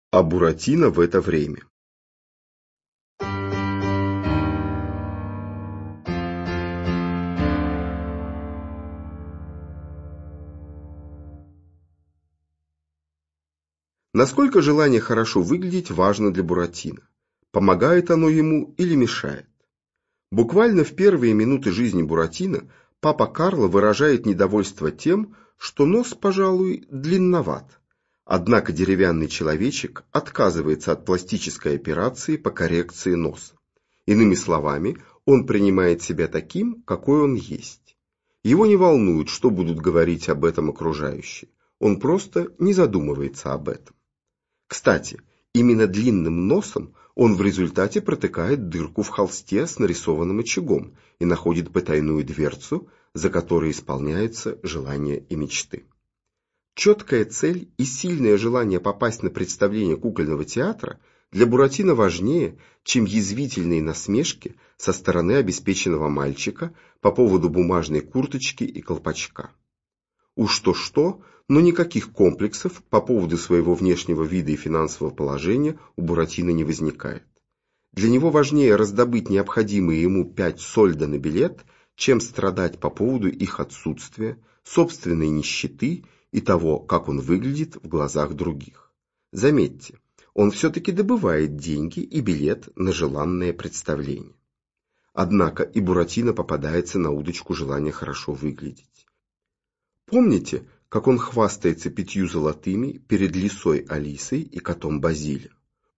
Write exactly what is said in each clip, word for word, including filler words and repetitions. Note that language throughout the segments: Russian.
А Буратино в это время. Насколько желание хорошо выглядеть важно для Буратино? Помогает оно ему или мешает? Буквально в первые минуты жизни Буратино папа Карло выражает недовольство тем, что нос, пожалуй, длинноват. Однако деревянный человечек отказывается от пластической операции по коррекции носа. Иными словами, он принимает себя таким, какой он есть. Его не волнует, что будут говорить об этом окружающие. Он просто не задумывается об этом. Кстати, именно длинным носом он в результате протыкает дырку в холсте с нарисованным очагом и находит потайную дверцу, за которой исполняются желания и мечты. Четкая цель и сильное желание попасть на представление кукольного театра для Буратино важнее, чем язвительные насмешки со стороны обеспеченного мальчика по поводу бумажной курточки и колпачка. Уж то-что, но никаких комплексов по поводу своего внешнего вида и финансового положения у Буратино не возникает. Для него важнее раздобыть необходимые ему пять сольдо на билет, чем страдать по поводу их отсутствия, собственной нищеты и того, как он выглядит в глазах других. Заметьте, он все-таки добывает деньги и билет на желанное представление. Однако и Буратино попадается на удочку желания хорошо выглядеть. Помните, как он хвастается пятью золотыми перед лисой Алисой и котом Базилио?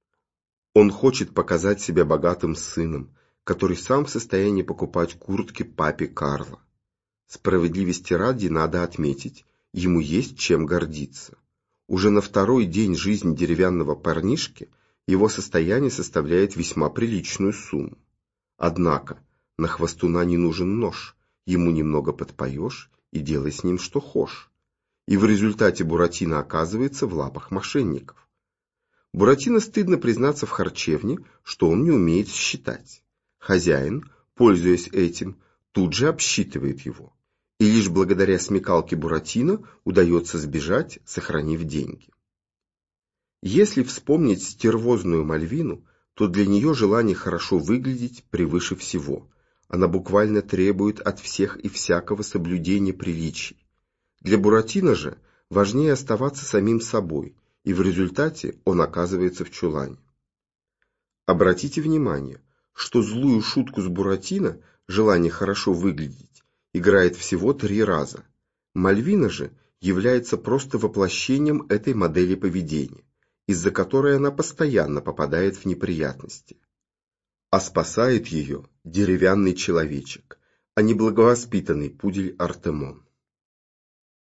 Он хочет показать себя богатым сыном, который сам в состоянии покупать куртки папе Карло. Справедливости ради надо отметить, ему есть чем гордиться. Уже на второй день жизни деревянного парнишки его состояние составляет весьма приличную сумму. Однако на хвостуна не нужен нож, ему немного подпоешь и делай с ним что хошь. И в результате Буратино оказывается в лапах мошенников. Буратино стыдно признаться в харчевне, что он не умеет считать. Хозяин, пользуясь этим, тут же обсчитывает его. И лишь благодаря смекалке Буратино удается сбежать, сохранив деньги. Если вспомнить стервозную Мальвину, то для нее желание хорошо выглядеть превыше всего. Она буквально требует от всех и всякого соблюдения приличий. Для Буратино же важнее оставаться самим собой, и в результате он оказывается в чулане. Обратите внимание, что злую шутку с Буратино, желание хорошо выглядеть, играет всего три раза. Мальвина же является просто воплощением этой модели поведения, из-за которой она постоянно попадает в неприятности. А спасает ее деревянный человечек, а не благовоспитанный пудель Артемон.